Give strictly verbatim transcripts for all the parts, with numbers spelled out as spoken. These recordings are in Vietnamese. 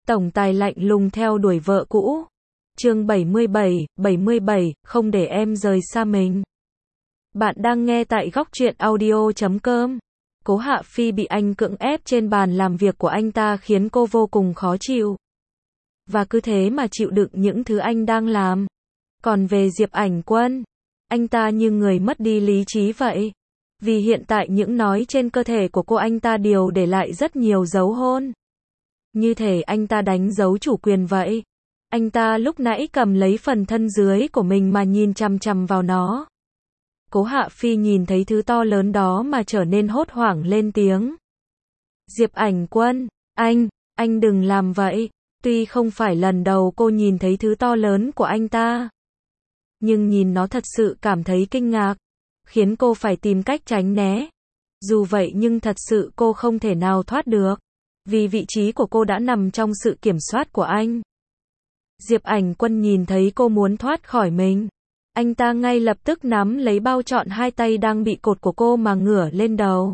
Tổng tài lạnh lùng theo đuổi vợ cũ. Chương bảy mươi bảy, bảy mươi bảy, không để em rời xa mình. Bạn đang nghe tại góc truyện audio chấm com. Cố Hạ Phi bị anh cưỡng ép trên bàn làm việc của anh ta khiến cô vô cùng khó chịu. Và cứ thế mà chịu đựng những thứ anh đang làm. Còn về Diệp Ảnh Quân, anh ta như người mất đi lý trí vậy. Vì hiện tại những nói trên cơ thể của cô anh ta đều để lại rất nhiều dấu hôn. Như thể anh ta đánh dấu chủ quyền vậy. Anh ta lúc nãy cầm lấy phần thân dưới của mình mà nhìn chằm chằm vào nó. Cố Hạ Phi nhìn thấy thứ to lớn đó mà trở nên hốt hoảng lên tiếng. Diệp Ảnh Quân, anh, anh đừng làm vậy. Tuy không phải lần đầu cô nhìn thấy thứ to lớn của anh ta, nhưng nhìn nó thật sự cảm thấy kinh ngạc, khiến cô phải tìm cách tránh né. Dù vậy nhưng thật sự cô không thể nào thoát được, vì vị trí của cô đã nằm trong sự kiểm soát của anh. Diệp Ảnh Quân nhìn thấy cô muốn thoát khỏi mình. Anh ta ngay lập tức nắm lấy bao trọn hai tay đang bị cột của cô mà ngửa lên đầu.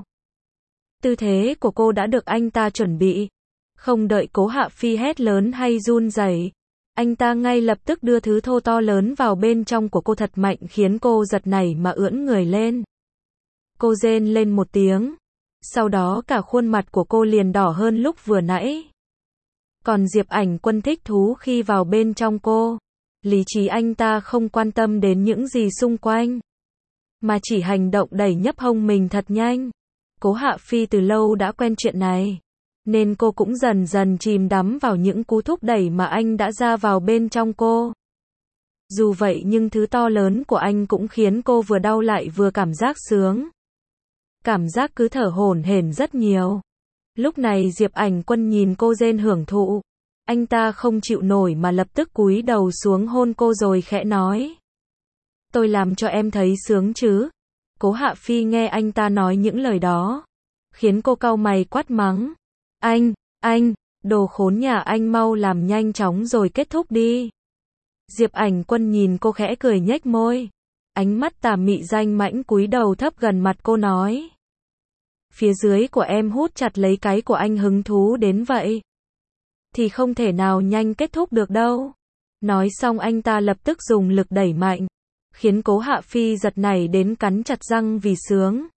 Tư thế của cô đã được anh ta chuẩn bị. Không đợi Cố Hạ Phi hét lớn hay run rẩy, anh ta ngay lập tức đưa thứ thô to lớn vào bên trong của cô thật mạnh khiến cô giật nảy mà ưỡn người lên. Cô rên lên một tiếng. Sau đó cả khuôn mặt của cô liền đỏ hơn lúc vừa nãy. Còn Diệp Ảnh Quân thích thú khi vào bên trong cô. Lý trí anh ta không quan tâm đến những gì xung quanh, mà chỉ hành động đẩy nhấp hông mình thật nhanh. Cố Hạ Phi từ lâu đã quen chuyện này, nên cô cũng dần dần chìm đắm vào những cú thúc đẩy mà anh đã ra vào bên trong cô. Dù vậy nhưng thứ to lớn của anh cũng khiến cô vừa đau lại vừa cảm giác sướng. Cảm giác cứ thở hổn hển rất nhiều. Lúc này Diệp Ảnh Quân nhìn cô rên hưởng thụ. Anh ta không chịu nổi mà lập tức cúi đầu xuống hôn cô rồi khẽ nói. Tôi làm cho em thấy sướng chứ? Cố Hạ Phi nghe anh ta nói những lời đó, khiến cô cau mày quát mắng. Anh, anh, đồ khốn nhà anh, mau làm nhanh chóng rồi kết thúc đi. Diệp Ảnh Quân nhìn cô khẽ cười nhếch môi. Ánh mắt tà mị danh mãnh cúi đầu thấp gần mặt cô nói. Phía dưới của em hút chặt lấy cái của anh hứng thú đến vậy, thì không thể nào nhanh kết thúc được đâu. Nói xong anh ta lập tức dùng lực đẩy mạnh, khiến Cố Hạ Phi giật nảy đến cắn chặt răng vì sướng.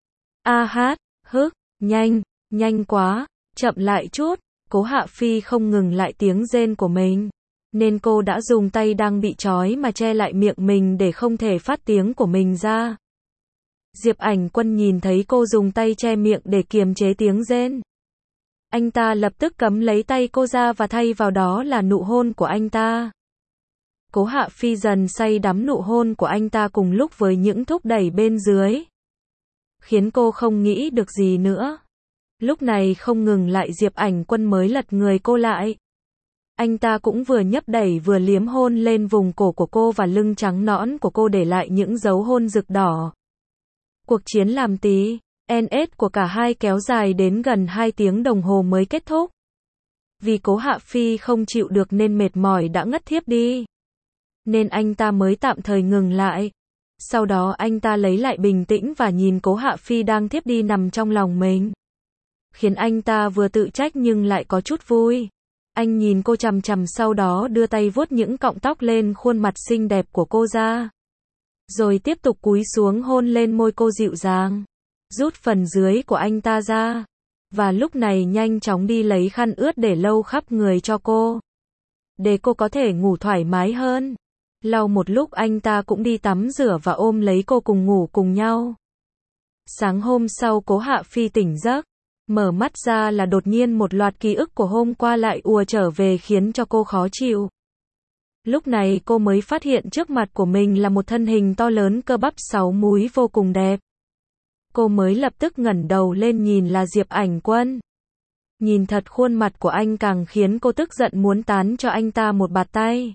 A hát, hức, nhanh, nhanh quá, chậm lại chút. Cố Hạ Phi không ngừng lại tiếng rên của mình, nên cô đã dùng tay đang bị trói mà che lại miệng mình để không thể phát tiếng của mình ra. Diệp Ảnh Quân nhìn thấy cô dùng tay che miệng để kiềm chế tiếng rên, anh ta lập tức cấm lấy tay cô ra và thay vào đó là nụ hôn của anh ta. Cố Hạ Phi dần say đắm nụ hôn của anh ta cùng lúc với những thúc đẩy bên dưới, khiến cô không nghĩ được gì nữa. Lúc này không ngừng lại Diệp Ảnh Quân mới lật người cô lại. Anh ta cũng vừa nhấp đẩy vừa liếm hôn lên vùng cổ của cô và lưng trắng nõn của cô để lại những dấu hôn rực đỏ. Cuộc chiến làm tí en ét của cả hai kéo dài đến gần hai tiếng đồng hồ mới kết thúc. Vì Cố Hạ Phi không chịu được nên mệt mỏi đã ngất thiếp đi, nên anh ta mới tạm thời ngừng lại. Sau đó anh ta lấy lại bình tĩnh và nhìn Cố Hạ Phi đang thiếp đi nằm trong lòng mình, khiến anh ta vừa tự trách nhưng lại có chút vui. Anh nhìn cô chằm chằm, sau đó đưa tay vuốt những cọng tóc lên khuôn mặt xinh đẹp của cô ra, rồi tiếp tục cúi xuống hôn lên môi cô dịu dàng, rút phần dưới của anh ta ra, và lúc này nhanh chóng đi lấy khăn ướt để lau khắp người cho cô, để cô có thể ngủ thoải mái hơn. Lau một lúc anh ta cũng đi tắm rửa và ôm lấy cô cùng ngủ cùng nhau. Sáng hôm sau Cố Hạ Phi tỉnh giấc, mở mắt ra là đột nhiên một loạt ký ức của hôm qua lại ùa trở về khiến cho cô khó chịu. Lúc này cô mới phát hiện trước mặt của mình là một thân hình to lớn cơ bắp sáu múi vô cùng đẹp. Cô mới lập tức ngẩng đầu lên nhìn là Diệp Ảnh Quân. Nhìn thật khuôn mặt của anh càng khiến cô tức giận muốn tán cho anh ta một bạt tay.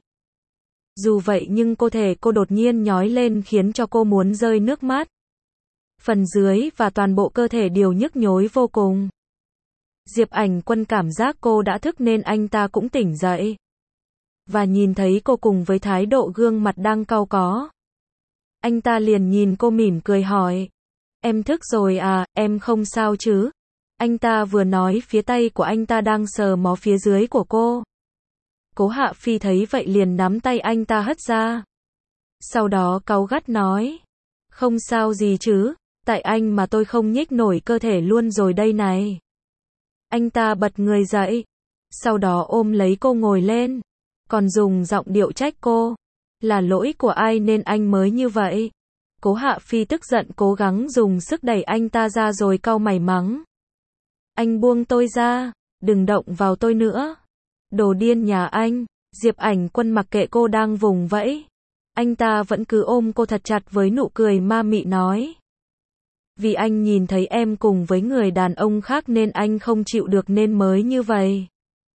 Dù vậy nhưng cơ thể cô đột nhiên nhói lên khiến cho cô muốn rơi nước mắt. Phần dưới và toàn bộ cơ thể đều nhức nhối vô cùng. Diệp Ảnh Quân cảm giác cô đã thức nên anh ta cũng tỉnh dậy. Và nhìn thấy cô cùng với thái độ gương mặt đang cau có, anh ta liền nhìn cô mỉm cười hỏi. Em thức rồi à, em không sao chứ? Anh ta vừa nói phía tay của anh ta đang sờ mó phía dưới của cô. Cố Hạ Phi thấy vậy liền nắm tay anh ta hất ra. Sau đó cáu gắt nói. Không sao gì chứ, tại anh mà tôi không nhích nổi cơ thể luôn rồi đây này. Anh ta bật người dậy. Sau đó ôm lấy cô ngồi lên. Còn dùng giọng điệu trách cô. Là lỗi của ai nên anh mới như vậy? Cố Hạ Phi tức giận cố gắng dùng sức đẩy anh ta ra rồi cau mày mắng. Anh buông tôi ra, đừng động vào tôi nữa. Đồ điên nhà anh. Diệp Ảnh Quân mặc kệ cô đang vùng vẫy. Anh ta vẫn cứ ôm cô thật chặt với nụ cười ma mị nói. Vì anh nhìn thấy em cùng với người đàn ông khác nên anh không chịu được nên mới như vậy.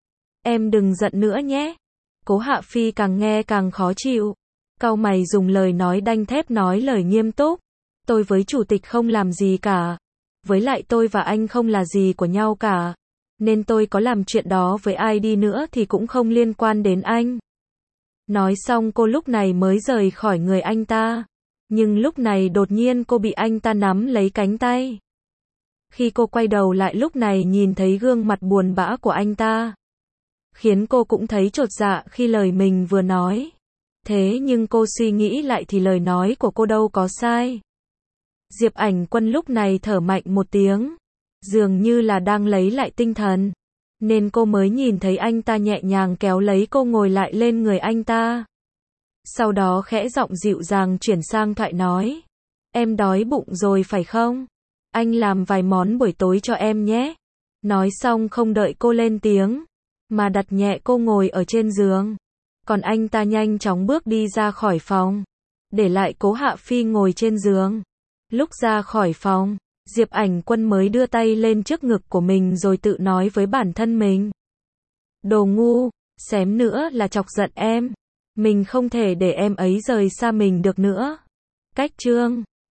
Em đừng giận nữa nhé. Cố Hạ Phi càng nghe càng khó chịu. Cau mày dùng lời nói đanh thép nói lời nghiêm túc. Tôi với chủ tịch không làm gì cả. Với lại tôi và anh không là gì của nhau cả. Nên tôi có làm chuyện đó với ai đi nữa thì cũng không liên quan đến anh. Nói xong cô lúc này mới rời khỏi người anh ta. Nhưng lúc này đột nhiên cô bị anh ta nắm lấy cánh tay. Khi cô quay đầu lại lúc này nhìn thấy gương mặt buồn bã của anh ta. Khiến cô cũng thấy chột dạ khi lời mình vừa nói. Thế nhưng cô suy nghĩ lại thì lời nói của cô đâu có sai. Diệp Ảnh Quân lúc này thở mạnh một tiếng. Dường như là đang lấy lại tinh thần. Nên cô mới nhìn thấy anh ta nhẹ nhàng kéo lấy cô ngồi lại lên người anh ta. Sau đó khẽ giọng dịu dàng chuyển sang thoại nói. Em đói bụng rồi phải không? Anh làm vài món buổi tối cho em nhé. Nói xong không đợi cô lên tiếng. Mà đặt nhẹ cô ngồi ở trên giường. Còn anh ta nhanh chóng bước đi ra khỏi phòng. Để lại Cố Hạ Phi ngồi trên giường. Lúc ra khỏi phòng, Diệp Ảnh Quân mới đưa tay lên trước ngực của mình rồi tự nói với bản thân mình. Đồ ngu, xém nữa là chọc giận em. Mình không thể để em ấy rời xa mình được nữa. Cách chương